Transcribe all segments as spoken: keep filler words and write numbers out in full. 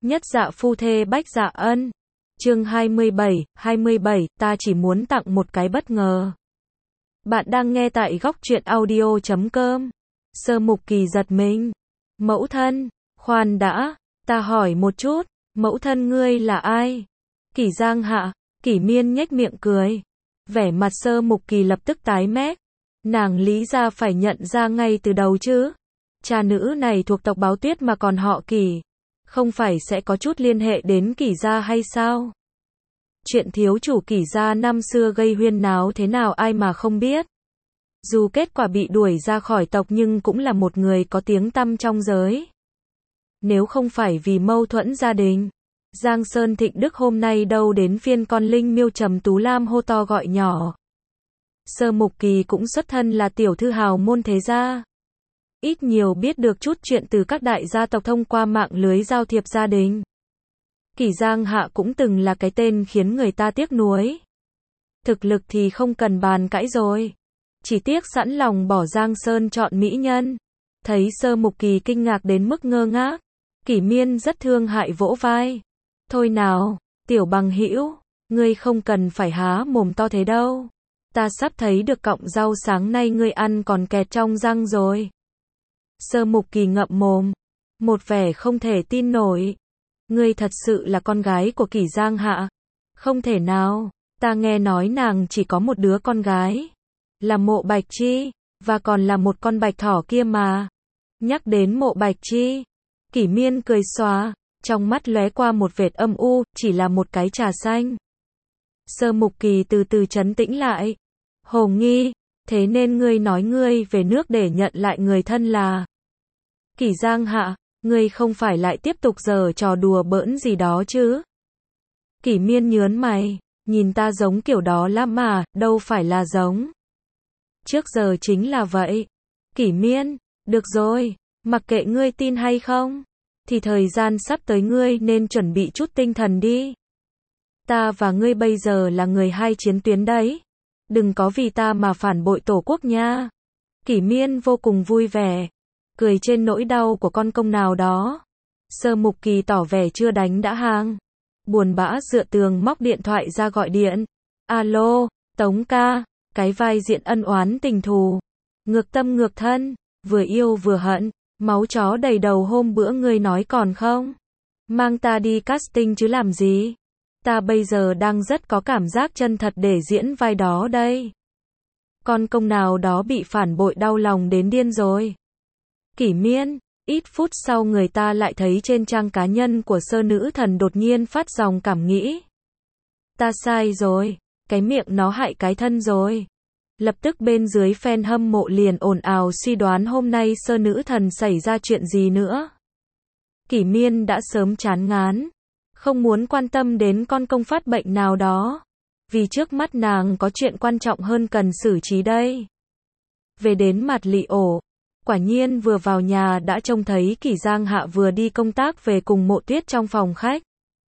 Nhất dạ phu thê bách dạ ân. Chương hai mươi bảy, hai mươi bảy, ta chỉ muốn tặng một cái bất ngờ. Bạn đang nghe tại góc truyện audio chấm com. Sơ Mục Kỳ giật mình. Mẫu thân, khoan đã, ta hỏi một chút, mẫu thân ngươi là ai? Kỷ Giang Hạ. Kỷ Miên nhếch miệng cười. Vẻ mặt Sơ Mục Kỳ lập tức tái mét. Nàng lý ra phải nhận ra ngay từ đầu chứ. Cha nữ này thuộc tộc Báo Tuyết mà còn họ Kỷ. Không phải sẽ có chút liên hệ đến Kỷ gia hay sao? Chuyện thiếu chủ Kỷ gia năm xưa gây huyên náo thế nào ai mà không biết. Dù kết quả bị đuổi ra khỏi tộc nhưng cũng là một người có tiếng tăm trong giới. Nếu không phải vì mâu thuẫn gia đình, Giang Sơn Thịnh Đức hôm nay đâu đến phiên con Linh Miêu Trầm Tú Lam hô to gọi nhỏ. Sơ Mục Kỳ cũng xuất thân là tiểu thư hào môn thế gia. Ít nhiều biết được chút chuyện từ các đại gia tộc thông qua mạng lưới giao thiệp gia đình. Kỷ Giang Hạ cũng từng là cái tên khiến người ta tiếc nuối. Thực lực thì không cần bàn cãi rồi. Chỉ tiếc sẵn lòng bỏ Giang Sơn chọn mỹ nhân. Thấy Sơ Mục Kỳ kinh ngạc đến mức ngơ ngác, Kỷ Miên rất thương hại vỗ vai. Thôi nào, tiểu bằng hữu, ngươi không cần phải há mồm to thế đâu. Ta sắp thấy được cọng rau sáng nay ngươi ăn còn kẹt trong răng rồi. Sơ Mục Kỳ ngậm mồm, một vẻ không thể tin nổi. Ngươi thật sự là con gái của Kỷ Giang Hạ? Không thể nào, ta nghe nói nàng chỉ có một đứa con gái, là Mộ Bạch Chi, và còn là một con bạch thỏ kia mà. Nhắc đến Mộ Bạch Chi, Kỷ Miên cười xòa, trong mắt lóe qua một vệt âm u, chỉ là một cái trà xanh. Sơ Mục Kỳ từ từ trấn tĩnh lại. Hồ nghi, thế nên ngươi nói ngươi về nước để nhận lại người thân là Kỷ Giang Hạ, ngươi không phải lại tiếp tục giở trò đùa bỡn gì đó chứ? Kỷ Miên nhớn mày, nhìn ta giống kiểu đó lắm mà, đâu phải là giống. Trước giờ chính là vậy. Kỷ Miên, được rồi, mặc kệ ngươi tin hay không, thì thời gian sắp tới ngươi nên chuẩn bị chút tinh thần đi. Ta và ngươi bây giờ là người hai chiến tuyến đấy. Đừng có vì ta mà phản bội tổ quốc nha. Kỷ Miên vô cùng vui vẻ, cười trên nỗi đau của con công nào đó. Sơ Mục Kỳ tỏ vẻ chưa đánh đã hang. Buồn bã dựa tường móc điện thoại ra gọi điện. Alo, Tống ca, cái vai diện ân oán tình thù. Ngược tâm ngược thân, vừa yêu vừa hận, máu chó đầy đầu hôm bữa ngươi nói còn không? Mang ta đi casting chứ làm gì? Ta bây giờ đang rất có cảm giác chân thật để diễn vai đó đây. Con công nào đó bị phản bội đau lòng đến điên rồi. Kỷ Miên, ít phút sau người ta lại thấy trên trang cá nhân của Sơ Nữ Thần đột nhiên phát dòng cảm nghĩ. Ta sai rồi, cái miệng nó hại cái thân rồi. Lập tức bên dưới fan hâm mộ liền ồn ào suy đoán hôm nay Sơ Nữ Thần xảy ra chuyện gì nữa. Kỷ Miên đã sớm chán ngán, không muốn quan tâm đến con công phát bệnh nào đó, vì trước mắt nàng có chuyện quan trọng hơn cần xử trí đây. Về đến mặt lị ổ, quả nhiên vừa vào nhà đã trông thấy Kỷ Giang Hạ vừa đi công tác về cùng Mộ Tuyết trong phòng khách.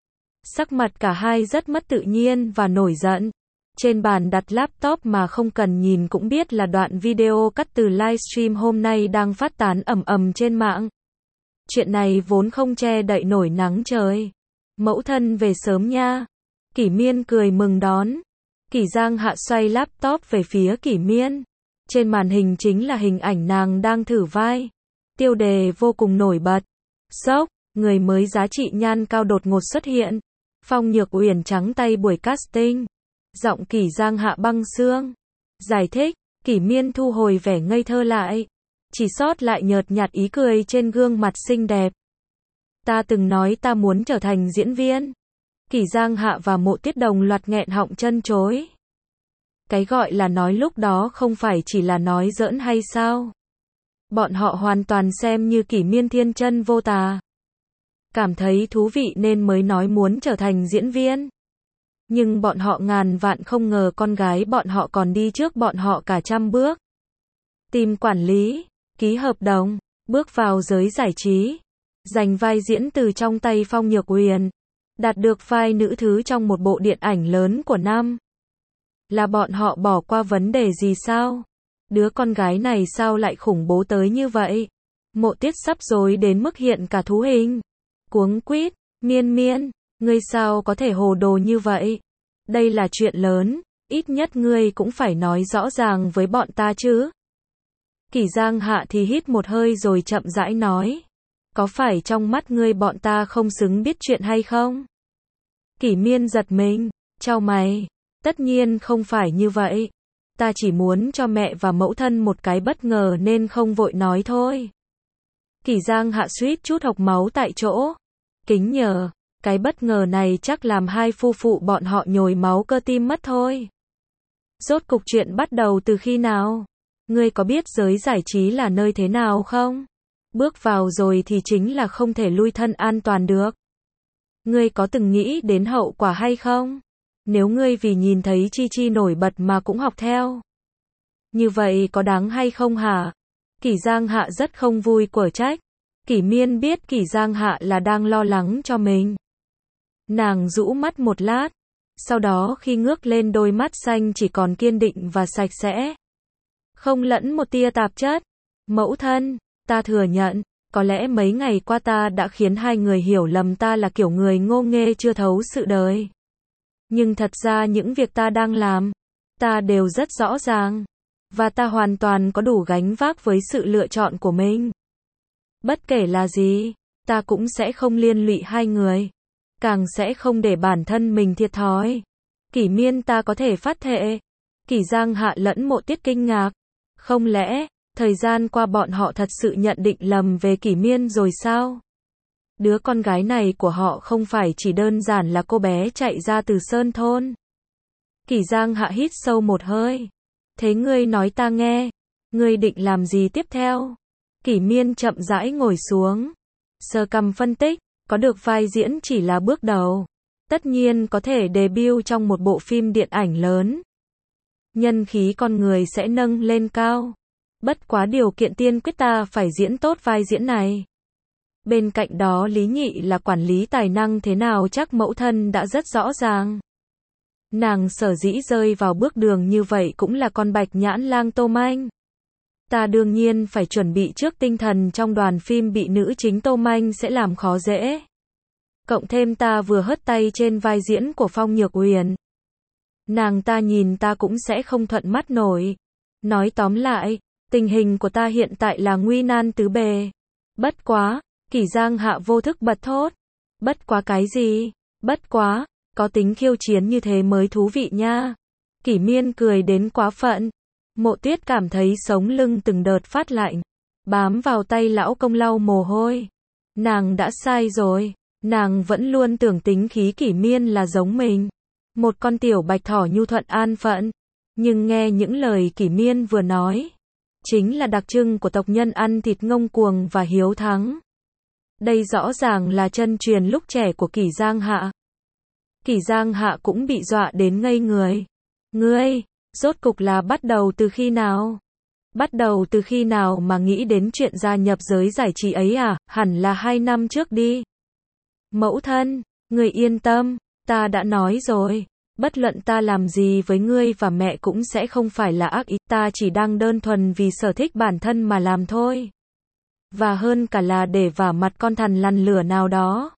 Sắc mặt cả hai rất mất tự nhiên và nổi giận. Trên bàn đặt laptop mà không cần nhìn cũng biết là đoạn video cắt từ livestream hôm nay đang phát tán ầm ầm trên mạng. Chuyện này vốn không che đậy nổi nắng trời. Mẫu thân về sớm nha. Kỷ Miên cười mừng đón. Kỷ Giang Hạ xoay laptop về phía Kỷ Miên. Trên màn hình chính là hình ảnh nàng đang thử vai. Tiêu đề vô cùng nổi bật. Sốc, người mới giá trị nhan cao đột ngột xuất hiện. Phong Nhược Uyển trắng tay buổi casting. Giọng Kỷ Giang Hạ băng xương. Giải thích, Kỷ Miên thu hồi vẻ ngây thơ lại. Chỉ sót lại nhợt nhạt ý cười trên gương mặt xinh đẹp. Ta từng nói ta muốn trở thành diễn viên. Kỷ Giang Hạ và Mộ Tuyết đồng loạt nghẹn họng chân chối. Cái gọi là nói lúc đó không phải chỉ là nói giỡn hay sao? Bọn họ hoàn toàn xem như Kỷ Miên thiên chân vô tà. Cảm thấy thú vị nên mới nói muốn trở thành diễn viên. Nhưng bọn họ ngàn vạn không ngờ con gái bọn họ còn đi trước bọn họ cả trăm bước. Tìm quản lý, ký hợp đồng, bước vào giới giải trí. Giành vai diễn từ trong tay Phong Nhược Uyển. Đạt được vai nữ thứ trong một bộ điện ảnh lớn của năm. Là bọn họ bỏ qua vấn đề gì sao? Đứa con gái này sao lại khủng bố tới như vậy? Mộ Tuyết sắp rối đến mức hiện cả thú hình. Cuống quýt, Miên miên, ngươi sao có thể hồ đồ như vậy? Đây là chuyện lớn, ít nhất ngươi cũng phải nói rõ ràng với bọn ta chứ. Kỷ Giang Hạ thì hít một hơi rồi chậm rãi nói. Có phải trong mắt ngươi bọn ta không xứng biết chuyện hay không? Kỷ Miên giật mình, chau mày. Tất nhiên không phải như vậy. Ta chỉ muốn cho mẹ và mẫu thân một cái bất ngờ nên không vội nói thôi. Kỷ Giang Hạ suýt chút hộc máu tại chỗ. Kính nhờ, cái bất ngờ này chắc làm hai phu phụ bọn họ nhồi máu cơ tim mất thôi. Rốt cục chuyện bắt đầu từ khi nào? Ngươi có biết giới giải trí là nơi thế nào không? Bước vào rồi thì chính là không thể lui thân an toàn được. Ngươi có từng nghĩ đến hậu quả hay không? Nếu ngươi vì nhìn thấy Chi Chi nổi bật mà cũng học theo. Như vậy có đáng hay không hả? Kỷ Giang Hạ rất không vui của trách. Kỷ Miên biết Kỷ Giang Hạ là đang lo lắng cho mình. Nàng rũ mắt một lát. Sau đó khi ngước lên đôi mắt xanh chỉ còn kiên định và sạch sẽ. Không lẫn một tia tạp chất. Mẫu thân, ta thừa nhận, có lẽ mấy ngày qua ta đã khiến hai người hiểu lầm ta là kiểu người ngô nghê chưa thấu sự đời. Nhưng thật ra những việc ta đang làm, ta đều rất rõ ràng. Và ta hoàn toàn có đủ gánh vác với sự lựa chọn của mình. Bất kể là gì, ta cũng sẽ không liên lụy hai người. Càng sẽ không để bản thân mình thiệt thòi. Kỷ Miên ta có thể phát thệ. Kỷ Giang Hạ lẫn Mộ Tiết kinh ngạc. Không lẽ, thời gian qua bọn họ thật sự nhận định lầm về Kỷ Miên rồi sao? Đứa con gái này của họ không phải chỉ đơn giản là cô bé chạy ra từ Sơn Thôn. Kỷ Giang Hạ hít sâu một hơi. Thế ngươi nói ta nghe. Ngươi định làm gì tiếp theo? Kỷ Miên chậm rãi ngồi xuống. Sờ cằm phân tích. Có được vai diễn chỉ là bước đầu. Tất nhiên có thể debut trong một bộ phim điện ảnh lớn. Nhân khí con người sẽ nâng lên cao. Bất quá điều kiện tiên quyết ta phải diễn tốt vai diễn này. Bên cạnh đó Lý Nhị là quản lý tài năng thế nào chắc mẫu thân đã rất rõ ràng. Nàng sở dĩ rơi vào bước đường như vậy cũng là con bạch nhãn lang Tô Manh. Ta đương nhiên phải chuẩn bị trước tinh thần trong đoàn phim bị nữ chính Tô Manh sẽ làm khó dễ. Cộng thêm ta vừa hất tay trên vai diễn của Phong Nhược Huyền. Nàng ta nhìn ta cũng sẽ không thuận mắt nổi. Nói tóm lại, tình hình của ta hiện tại là nguy nan tứ bề. Bất quá, Kỷ Giang Hạ vô thức bật thốt. Bất quá cái gì? Bất quá, có tính khiêu chiến như thế mới thú vị nha. Kỷ Miên cười đến quá phận. Mộ Tuyết cảm thấy sống lưng từng đợt phát lạnh. Bám vào tay lão công lau mồ hôi. Nàng đã sai rồi. Nàng vẫn luôn tưởng tính khí Kỷ Miên là giống mình. Một con tiểu bạch thỏ nhu thuận an phận. Nhưng nghe những lời Kỷ Miên vừa nói. Chính là đặc trưng của tộc nhân ăn thịt ngông cuồng và hiếu thắng. Đây rõ ràng là chân truyền lúc trẻ của Kỷ Giang Hạ. Kỷ Giang Hạ cũng bị dọa đến ngây người. Ngươi, rốt cục là bắt đầu từ khi nào? Bắt đầu từ khi nào mà nghĩ đến chuyện gia nhập giới giải trí ấy à? Hẳn là hai năm trước đi. Mẫu thân, ngươi yên tâm, ta đã nói rồi. Bất luận ta làm gì với ngươi và mẹ cũng sẽ không phải là ác ý. Ta chỉ đang đơn thuần vì sở thích bản thân mà làm thôi. Và hơn cả là để vả mặt con thằn lằn lửa nào đó.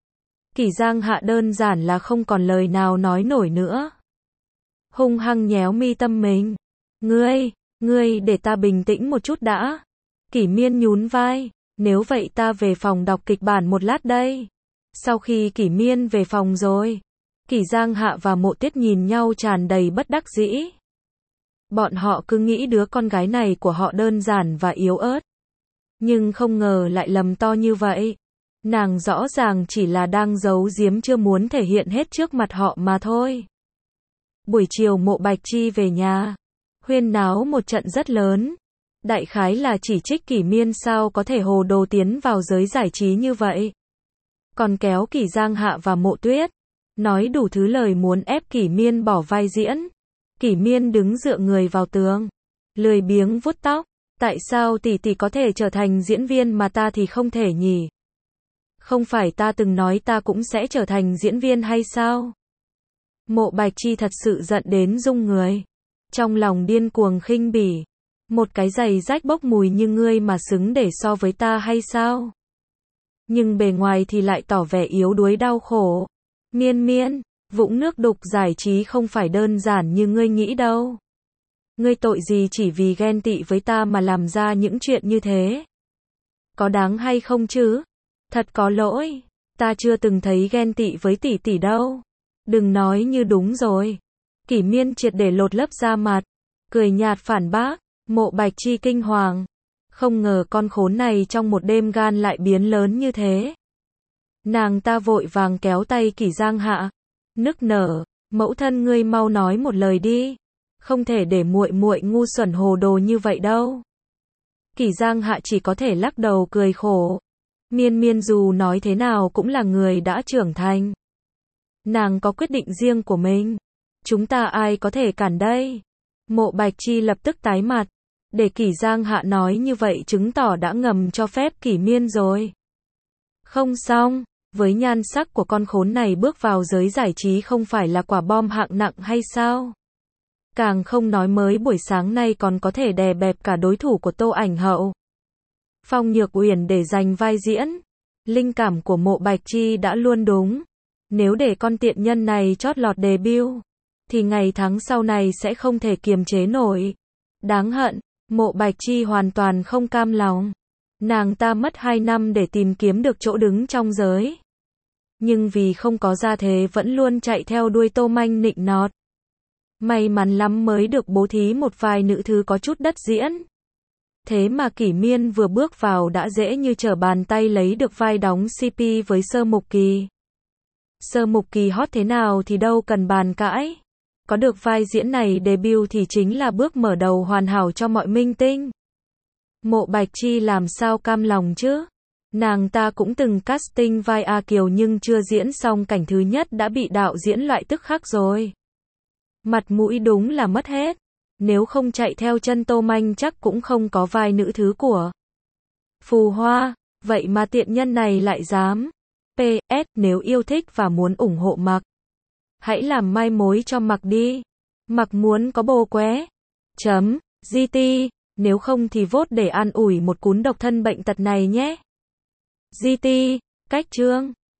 Kỷ Giang Hạ đơn giản là không còn lời nào nói nổi nữa. Hung hăng nhéo mi tâm mình. Ngươi, ngươi để ta bình tĩnh một chút đã. Kỷ Miên nhún vai. Nếu vậy ta về phòng đọc kịch bản một lát đây. Sau khi Kỷ Miên về phòng rồi, Kỷ Giang Hạ và Mộ Tiết nhìn nhau tràn đầy bất đắc dĩ. Bọn họ cứ nghĩ đứa con gái này của họ đơn giản và yếu ớt. Nhưng không ngờ lại lầm to như vậy. Nàng rõ ràng chỉ là đang giấu giếm chưa muốn thể hiện hết trước mặt họ mà thôi. Buổi chiều Mộ Bạch Chi về nhà. Huyên náo một trận rất lớn. Đại khái là chỉ trích Kỷ Miên sao có thể hồ đồ tiến vào giới giải trí như vậy. Còn kéo Kỷ Giang Hạ và Mộ Tuyết. Nói đủ thứ lời muốn ép Kỷ Miên bỏ vai diễn. Kỷ Miên đứng dựa người vào tường. Lười biếng vuốt tóc. Tại sao tỷ tỷ có thể trở thành diễn viên mà ta thì không thể nhỉ? Không phải ta từng nói ta cũng sẽ trở thành diễn viên hay sao? Mộ Bạch Chi thật sự giận đến rung người. Trong lòng điên cuồng khinh bỉ. Một cái giày rách bốc mùi như ngươi mà xứng để so với ta hay sao? nhưng bề ngoài thì lại tỏ vẻ yếu đuối đau khổ. Miên miên, vũng nước đục giải trí không phải đơn giản như ngươi nghĩ đâu. Ngươi tội gì chỉ vì ghen tị với ta mà làm ra những chuyện như thế? Có đáng hay không chứ? Thật có lỗi, ta chưa từng thấy ghen tị với tỷ tỷ đâu. Đừng nói như đúng rồi. Kỷ Miên triệt để lột lớp da mặt, cười nhạt phản bác. Mộ Bạch Chi kinh hoàng, không ngờ con khốn này trong một đêm gan lại biến lớn như thế. Nàng ta vội vàng kéo tay Kỷ Giang Hạ, nức nở, mẫu thân ngươi mau nói một lời đi, không thể để muội muội ngu xuẩn hồ đồ như vậy đâu. Kỷ Giang Hạ chỉ có thể lắc đầu cười khổ. Miên Miên dù nói thế nào cũng là người đã trưởng thành. Nàng có quyết định riêng của mình. Chúng ta ai có thể cản đây? Mộ Bạch Chi lập tức tái mặt. Để Kỷ Giang Hạ nói như vậy chứng tỏ đã ngầm cho phép Kỷ Miên rồi. Không xong, với nhan sắc của con khốn này bước vào giới giải trí không phải là quả bom hạng nặng hay sao? Càng không nói mới buổi sáng nay còn có thể đè bẹp cả đối thủ của Tô Ảnh Hậu. Phong Nhược Uyển để giành vai diễn. Linh cảm của Mộ Bạch Chi đã luôn đúng. Nếu để con tiện nhân này chót lọt debut, thì ngày tháng sau này sẽ không thể kiềm chế nổi. Đáng hận, Mộ Bạch Chi hoàn toàn không cam lòng. Nàng ta mất hai năm để tìm kiếm được chỗ đứng trong giới. Nhưng vì không có gia thế vẫn luôn chạy theo đuôi Tô Manh nịnh nọt. May mắn lắm mới được bố thí một vài nữ thứ có chút đất diễn. Thế mà Kỷ Miên vừa bước vào đã dễ như trở bàn tay lấy được vai đóng xê pê với Sơ Mục Kỳ. Sơ Mục Kỳ hot thế nào thì đâu cần bàn cãi. Có được vai diễn này debut thì chính là bước mở đầu hoàn hảo cho mọi minh tinh. Mộ Bạch Chi làm sao cam lòng chứ? Nàng ta cũng từng casting vai A Kiều nhưng chưa diễn xong cảnh thứ nhất đã bị đạo diễn loại tức khắc rồi. Mặt mũi đúng là mất hết. Nếu không chạy theo chân Tô Manh chắc cũng không có vai nữ thứ của Phù Hoa. Vậy mà tiện nhân này lại dám. pê ét Nếu yêu thích và muốn ủng hộ Mặc, hãy làm mai mối cho Mặc đi. Mặc muốn có bồ qué. Chấm. giê tê. Nếu không thì vote để an ủi một cún độc thân bệnh tật này nhé. giê tê. Cách chương